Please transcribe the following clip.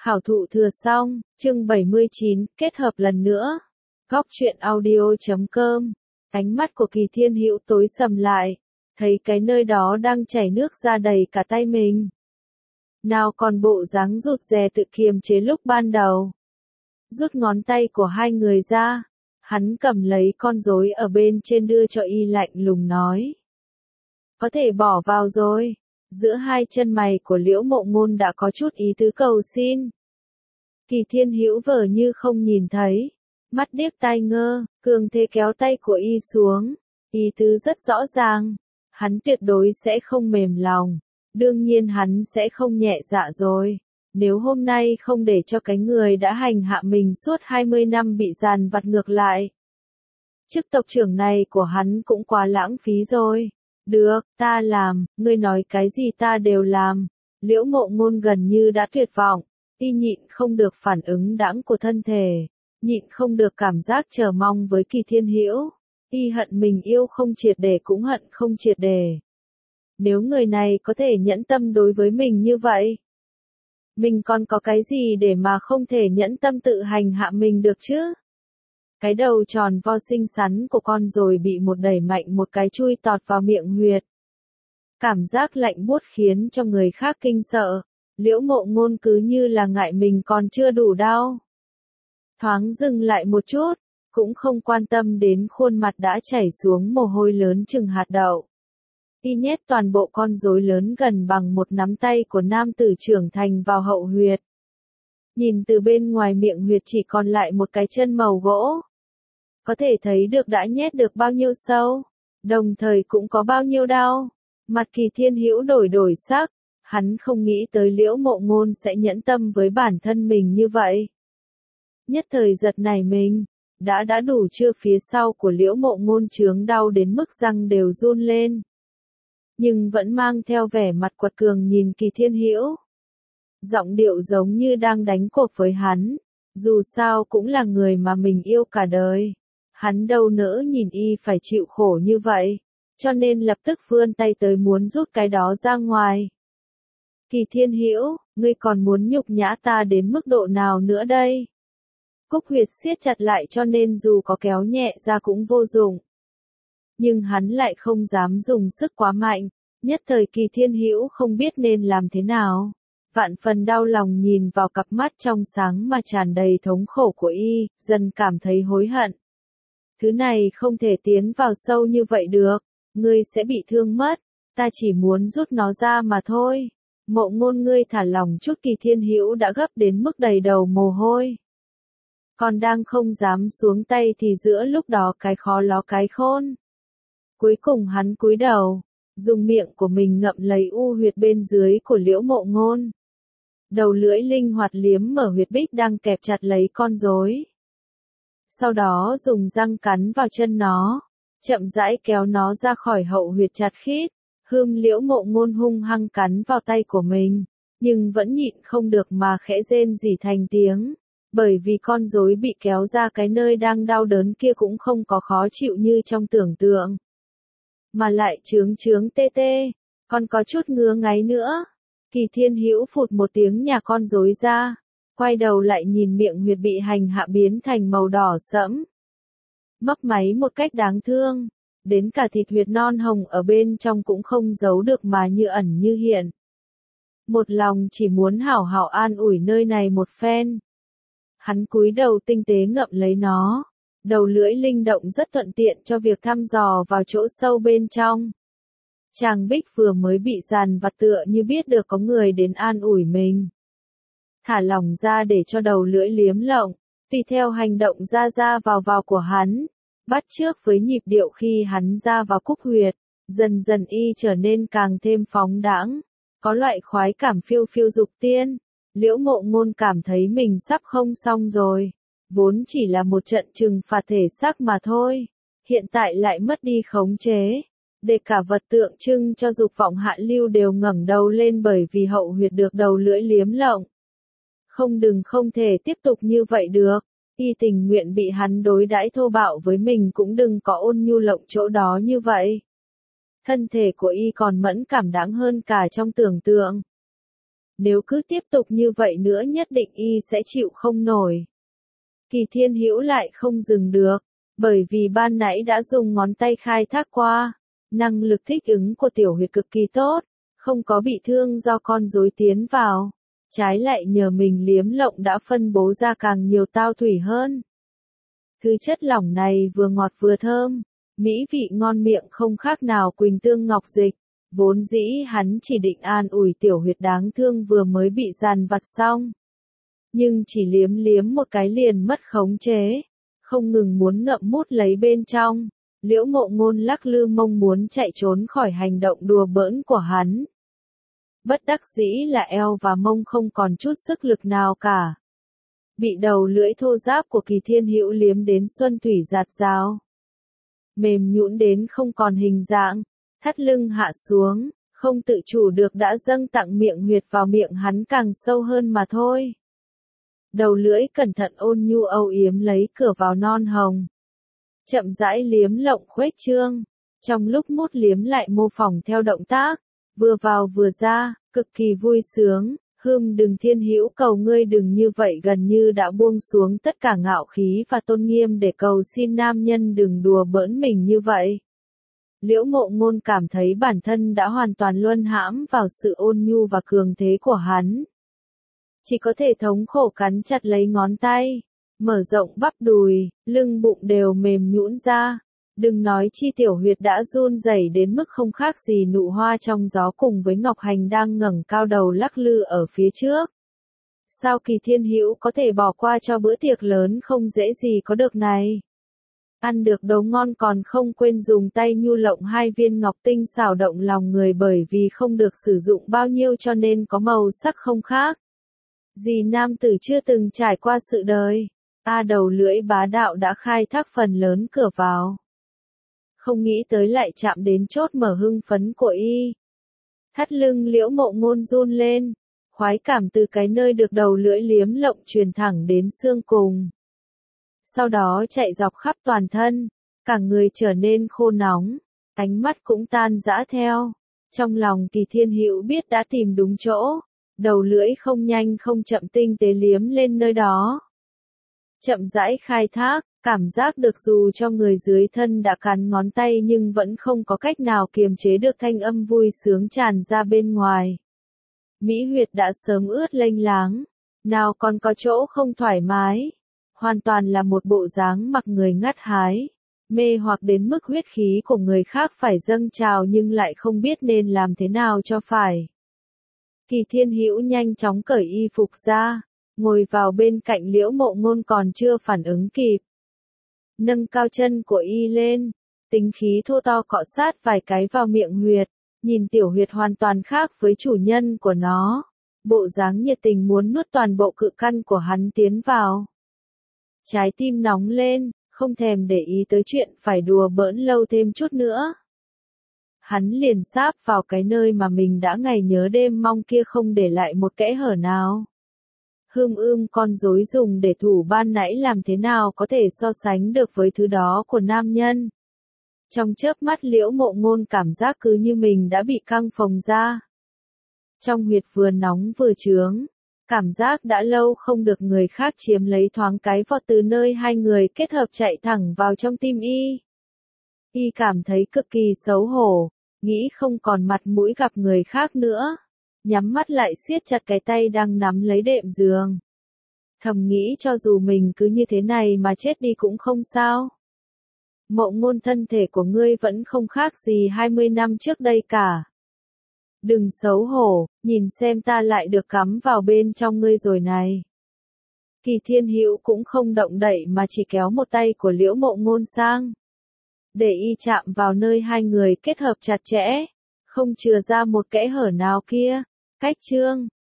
Khảo thụ thừa xong, chương 79, kết hợp lần nữa. Góc truyện audio.com. Ánh mắt của Kỳ Thiên Hữu tối sầm lại, thấy cái nơi đó đang chảy nước ra đầy cả tay mình. Nào còn bộ dáng rụt rè tự kiềm chế lúc ban đầu. Rút ngón tay của hai người ra, hắn cầm lấy con rối ở bên trên đưa cho y, lạnh lùng nói. Có thể bỏ vào rồi. Giữa hai chân mày của Liễu Mộ Ngôn đã có chút ý tứ cầu xin. Kỳ Thiên Hữu vờ như không nhìn thấy, mắt điếc tai ngơ, cường thế kéo tay của y xuống. Ý tứ rất rõ ràng, hắn tuyệt đối sẽ không mềm lòng, đương nhiên hắn sẽ không nhẹ dạ rồi. Nếu hôm nay không để cho cái người đã hành hạ mình suốt 20 năm bị dàn vặt ngược lại, chức tộc trưởng này của hắn cũng quá lãng phí rồi. Được, ta làm, ngươi nói cái gì ta đều làm. Liễu Mộ Ngôn gần như đã tuyệt vọng, y nhịn không được phản ứng đãng của thân thể, nhịn không được cảm giác chờ mong với Kỳ Thiên Hữu. Y hận mình yêu không triệt để cũng hận không triệt để. Nếu người này có thể nhẫn tâm đối với mình như vậy, mình còn có cái gì để mà không thể nhẫn tâm tự hành hạ mình được chứ? Cái đầu tròn vo xinh xắn của con rồi bị một đẩy mạnh một cái chui tọt vào miệng huyệt. Cảm giác lạnh buốt khiến cho người khác kinh sợ. Liễu Mộ Ngôn cứ như là ngại mình còn chưa đủ đau. Thoáng dừng lại một chút, cũng không quan tâm đến khuôn mặt đã chảy xuống mồ hôi lớn chừng hạt đậu. Y nhét toàn bộ con rối lớn gần bằng một nắm tay của nam tử trưởng thành vào hậu huyệt. Nhìn từ bên ngoài miệng huyệt chỉ còn lại một cái chân màu gỗ. Có thể thấy được đã nhét được bao nhiêu sâu, đồng thời cũng có bao nhiêu đau. Mặt Kỳ Thiên Hữu đổi sắc, hắn không nghĩ tới Liễu Mộ Ngôn sẽ nhẫn tâm với bản thân mình như vậy. Nhất thời giật nảy mình, đã đủ chưa, phía sau của Liễu Mộ Ngôn chướng đau đến mức răng đều run lên. Nhưng vẫn mang theo vẻ mặt quật cường nhìn Kỳ Thiên Hữu. Giọng điệu giống như đang đánh cuộc với hắn, dù sao cũng là người mà mình yêu cả đời. Hắn đâu nỡ nhìn y phải chịu khổ như vậy, cho nên lập tức vươn tay tới muốn rút cái đó ra ngoài. Kỳ Thiên Hữu, ngươi còn muốn nhục nhã ta đến mức độ nào nữa đây? Cúc huyệt siết chặt lại cho nên dù có kéo nhẹ ra cũng vô dụng. Nhưng hắn lại không dám dùng sức quá mạnh, nhất thời Kỳ Thiên Hữu không biết nên làm thế nào. Vạn phần đau lòng nhìn vào cặp mắt trong sáng mà tràn đầy thống khổ của y, dần cảm thấy hối hận. Thứ này không thể tiến vào sâu như vậy được, ngươi sẽ bị thương mất, ta chỉ muốn rút nó ra mà thôi. Mộ Ngôn, ngươi thả lòng chút. Kỳ Thiên Hữu đã gấp đến mức đầy đầu mồ hôi. Còn đang không dám xuống tay thì giữa lúc đó cái khó ló cái khôn. Cuối cùng hắn cúi đầu, dùng miệng của mình ngậm lấy u huyệt bên dưới của Liễu Mộ Ngôn. Đầu lưỡi linh hoạt liếm mở huyệt bích đang kẹp chặt lấy con rối. Sau đó dùng răng cắn vào chân nó, chậm rãi kéo nó ra khỏi hậu huyệt chặt khít. Liễu Mộ Ngôn hung hăng cắn vào tay của mình, nhưng vẫn nhịn không được mà khẽ rên rỉ thành tiếng, bởi vì con rối bị kéo ra cái nơi đang đau đớn kia cũng không có khó chịu như trong tưởng tượng, mà lại chướng tê tê, còn có chút ngứa ngáy nữa. Kỳ Thiên Hữu phụt một tiếng nhả con rối ra, quay đầu lại nhìn miệng huyệt bị hành hạ biến thành màu đỏ sẫm, mấp máy một cách đáng thương, đến cả thịt huyệt non hồng ở bên trong cũng không giấu được mà như ẩn như hiện. Một lòng chỉ muốn hảo hảo an ủi nơi này một phen. Hắn cúi đầu tinh tế ngậm lấy nó, đầu lưỡi linh động rất thuận tiện cho việc thăm dò vào chỗ sâu bên trong. Chàng Bích vừa mới bị dàn vặt tựa như biết được có người đến an ủi mình. Thả lỏng ra để cho đầu lưỡi liếm lộng, tùy theo hành động ra vào của hắn, bắt chước với nhịp điệu khi hắn ra vào cúc huyệt, dần dần y trở nên càng thêm phóng đãng, có loại khoái cảm phiêu phiêu dục tiên. Liễu Mộ Ngôn cảm thấy mình sắp không xong rồi, vốn chỉ là một trận trừng phạt thể xác mà thôi, hiện tại lại mất đi khống chế, để cả vật tượng trưng cho dục vọng hạ lưu đều ngẩng đầu lên bởi vì hậu huyệt được đầu lưỡi liếm lộng. Không thể tiếp tục như vậy được. Y tình nguyện bị hắn đối đãi thô bạo với mình cũng đừng có ôn nhu lộng chỗ đó như vậy. Thân thể của y còn mẫn cảm đáng hơn cả trong tưởng tượng. Nếu cứ tiếp tục như vậy nữa nhất định y sẽ chịu không nổi. Kỳ Thiên Hữu lại không dừng được, bởi vì ban nãy đã dùng ngón tay khai thác qua, năng lực thích ứng của tiểu huyệt cực kỳ tốt, không có bị thương do con rối tiến vào, trái lại nhờ mình liếm lộng đã phân bố ra càng nhiều tao thủy hơn. Thứ chất lỏng này vừa ngọt vừa thơm, mỹ vị ngon miệng không khác nào Quỳnh Tương Ngọc Dịch, vốn dĩ hắn chỉ định an ủi tiểu huyệt đáng thương vừa mới bị dàn vặt xong. Nhưng chỉ liếm liếm một cái liền mất khống chế, không ngừng muốn ngậm mút lấy bên trong, Liễu Mộ Ngôn lắc lư mông muốn chạy trốn khỏi hành động đùa bỡn của hắn. Bất đắc dĩ là eo và mông không còn chút sức lực nào cả. Bị đầu lưỡi thô ráp của Kỳ Thiên Hữu liếm đến xuân thủy rạt rào. Mềm nhũn đến không còn hình dạng, thắt lưng hạ xuống, không tự chủ được đã dâng tặng miệng huyệt vào miệng hắn càng sâu hơn mà thôi. Đầu lưỡi cẩn thận ôn nhu âu yếm lấy cửa vào non hồng. Chậm rãi liếm lộng khuếch trương, trong lúc mút liếm lại mô phỏng theo động tác, vừa vào vừa ra, cực kỳ vui sướng. Đừng Thiên Hữu cầu ngươi đừng như vậy, gần như đã buông xuống tất cả ngạo khí và tôn nghiêm để cầu xin nam nhân đừng đùa bỡn mình như vậy. Liễu Mộ Ngôn cảm thấy bản thân đã hoàn toàn luân hãm vào sự ôn nhu và cường thế của hắn. Chỉ có thể thống khổ cắn chặt lấy ngón tay, mở rộng bắp đùi, lưng bụng đều mềm nhũn ra. Đừng nói chi tiểu huyệt đã run rẩy đến mức không khác gì nụ hoa trong gió cùng với Ngọc Hành đang ngẩng cao đầu lắc lư ở phía trước. Sao Kỳ Thiên Hữu có thể bỏ qua cho bữa tiệc lớn không dễ gì có được này? Ăn được đồ ngon còn không quên dùng tay nhu lộng hai viên ngọc tinh xảo động lòng người, bởi vì không được sử dụng bao nhiêu cho nên có màu sắc không khác gì nam tử chưa từng trải qua sự đời. Đầu lưỡi bá đạo đã khai thác phần lớn cửa vào. Không nghĩ tới lại chạm đến chốt mở hưng phấn của y. Thắt lưng Liễu Mộ Ngôn run lên, khoái cảm từ cái nơi được đầu lưỡi liếm lộng truyền thẳng đến xương cùng. Sau đó chạy dọc khắp toàn thân, cả người trở nên khô nóng, ánh mắt cũng tan rã theo. Trong lòng Kỳ Thiên Hữu biết đã tìm đúng chỗ, đầu lưỡi không nhanh không chậm tinh tế liếm lên nơi đó. Chậm rãi khai thác, cảm giác được dù cho người dưới thân đã cắn ngón tay nhưng vẫn không có cách nào kiềm chế được thanh âm vui sướng tràn ra bên ngoài. Mỹ huyệt đã sớm ướt lênh láng, nào còn có chỗ không thoải mái, hoàn toàn là một bộ dáng mặc người ngắt hái, mê hoặc đến mức huyết khí của người khác phải dâng trào nhưng lại không biết nên làm thế nào cho phải. Kỳ Thiên Hữu nhanh chóng cởi y phục ra, ngồi vào bên cạnh Liễu Mộ Ngôn còn chưa phản ứng kịp. Nâng cao chân của y lên, tính khí thô to cọ sát vài cái vào miệng huyệt, nhìn tiểu huyệt hoàn toàn khác với chủ nhân của nó. Bộ dáng nhiệt tình muốn nuốt toàn bộ cự căn của hắn tiến vào. Trái tim nóng lên, không thèm để ý tới chuyện phải đùa bỡn lâu thêm chút nữa. Hắn liền sáp vào cái nơi mà mình đã ngày nhớ đêm mong kia không để lại một kẽ hở nào. Con rối dùng để thủ ban nãy làm thế nào có thể so sánh được với thứ đó của nam nhân. Trong chớp mắt Liễu Mộ Ngôn cảm giác cứ như mình đã bị căng phồng ra. Trong huyệt vừa nóng vừa chướng, cảm giác đã lâu không được người khác chiếm lấy thoáng cái vọt từ nơi hai người kết hợp chạy thẳng vào trong tim y. Y cảm thấy cực kỳ xấu hổ, nghĩ không còn mặt mũi gặp người khác nữa. Nhắm mắt lại siết chặt cái tay đang nắm lấy đệm giường. Thầm nghĩ cho dù mình cứ như thế này mà chết đi cũng không sao. Mộ Ngôn, thân thể của ngươi vẫn không khác gì 20 năm trước đây cả. Đừng xấu hổ, nhìn xem ta lại được cắm vào bên trong ngươi rồi này. Kỳ Thiên Hữu cũng không động đậy mà chỉ kéo một tay của Liễu Mộ Ngôn sang, để y chạm vào nơi hai người kết hợp chặt chẽ, không chừa ra một kẽ hở nào kia. Cách chương